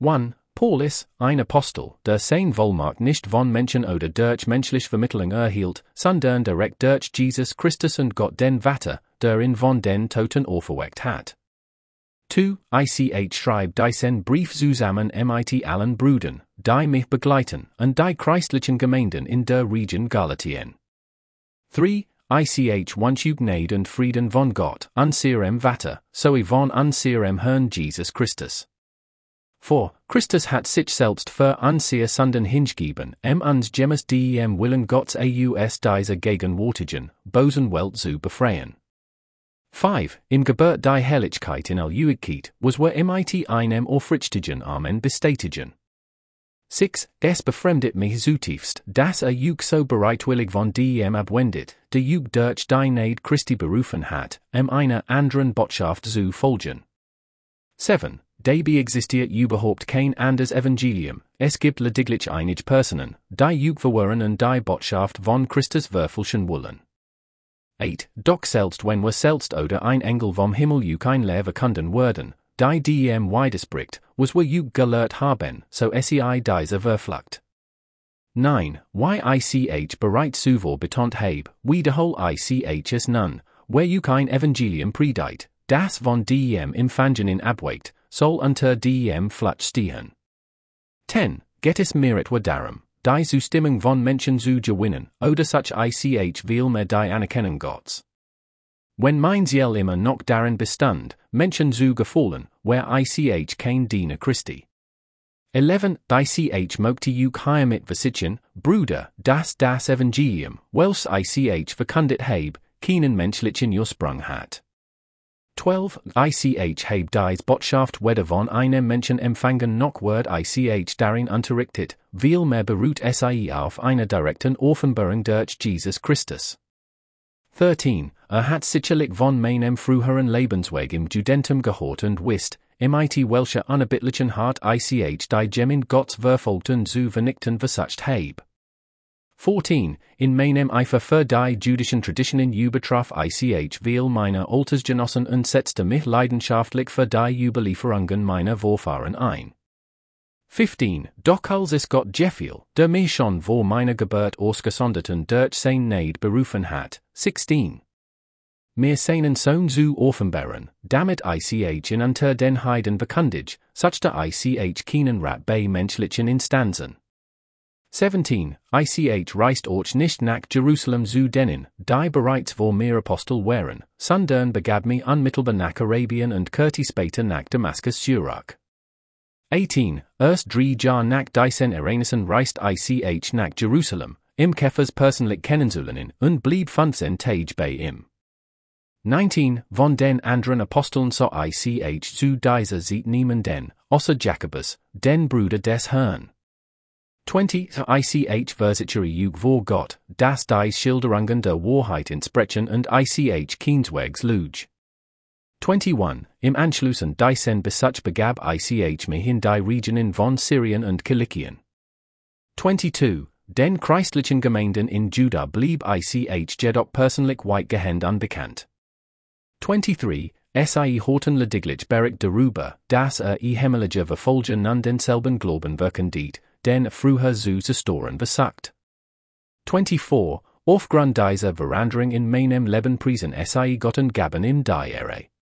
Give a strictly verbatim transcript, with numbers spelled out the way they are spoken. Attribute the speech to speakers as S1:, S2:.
S1: one. Paulus, ein Apostel, der sein Vollmacht nicht von Menschen oder durch menschliche Vermittlung erhielt, sondern direkt durch Jesus Christus und Gott den Vater, der ihn von den Toten auferweckt hat. zwei. Ich schreibe diesen Brief zusammen mit allen Brüdern, die mich begleiten, und die christlichen Gemeinden in der Region Galatien. drei. Ich wünsche euch Gnade und Frieden von Gott, unserem Vater, sowie von unserem Herrn Jesus Christus. vier. Christus hat sich selbst für unsere Sünden hingegeben, um uns gemäß dem Willen Gottes aus dieser gegenwärtigen, bösen Welt zu befreien. fünf. Im Geburt die Herrlichkeit in Allewigkeit, was wir mit einem aufrichtigen Amen bestätigen. sechs. Es befremdet mich zutiefst, dass er euch so bereitwillig von dem abwendet, der euch durch die Gnade Christi berufen hat, um einer anderen Botschaft zu folgen. sieben. Dabei existiert überhaupt kein anderes Evangelium, es gibt lediglich einige Personen, die euch verwirren und die Botschaft von Christus verfälschen wollen. acht. Doch selbst wenn wir selbst oder ein Engel vom Himmel euch ein Lehr verkünden würden, die dem widerspricht, was wir euch gelehrt haben, so sei diese verflucht. neun. Wie ich bereits zuvor betont habe, wiederhol ich es nun, wer euch ein Evangelium predigt, das von dem Empfangenen abweicht, soll unter dem Fluch stehen. zehn. Geht es mir etwa darum, die Zustimmung von Menschen zu gewinnen, oder such ich will mehr die Anerkennung Gottes. Wenn mein Ziel immer noch darin bestand, Menschen zu gefallen, wär ich kein Diener Christi. elf. Ich möchte euch hiermit versichern, Brüder, dass das Evangelium, welches ich verkündet habe, keinen menschlichen Ursprung hat. zwölf. Ich habe dies Botschaft weder von einem Menschen empfangen noch wird ich darin unterrichtet, vielmehr beruht es auf einer direkten Offenbarung durch Jesus Christus. dreizehn. Er hat sicherlich von meinem früheren Lebensweg im Judentum gehört und wisst, mit welcher unerbittlichen Hart ich die Gemeinde Gottes verfolgten zu vernichten versucht habe. vierzehn. In meinem Eifer für die jüdischen Traditionen übertraf ich viel meiner Altersgenossen und setzte mich leidenschaftlich für die Überlieferungen meiner Vorfahren ein. fünfzehn. Doch als es Gott gefiel, der mich schon vor meiner Geburt ausgesondert und durch sein Gnade berufen hat. sechzehn. Mir seinen Sohn zu offenbaren, damit ich ihn unter den Heiden verkündige, suchte ich keinen Rat bei menschlichen Instanzen. siebzehn. Ich reist auch nicht nach Jerusalem zu denen, die bereits vor mir Apostel wären, sondern begab mich unmittelbar nach Arabien und kehrte später nach Damaskus zurück. achtzehn. Erst drei Jahre nach diesen Ereignissen reist ich nach Jerusalem, im Kephas persönlich kennenzulernen, und blieb fünfzehn Tage bei ihm. neunzehn. Von den anderen Aposteln so ich zu dieser Zeit niemanden, außer Jakobus, den Bruder des Herrn. zwanzig. Ich versichere euch vor Gott, dass die Schilderungen der Wahrheit entsprechen und ich keineswegs lüge. einundzwanzig. Im Anschluss an diesen Besuch begab ich mich in die Regionen von Syrien und Kilikien. zweiundzwanzig. Den christlichen Gemeinden in Juda blieb ich jedoch persönlich weitgehend unbekannt. dreiundzwanzig. Es horten lediglich Bericht darüber, dass er himmlische Verfolgen an denselben Glauben wirken diet, den früher zu zerstören versucht. vierundzwanzig. Aufgrund dieser Veränderung in meinem Leben priesen es Gott und gaben ihm die Ehre.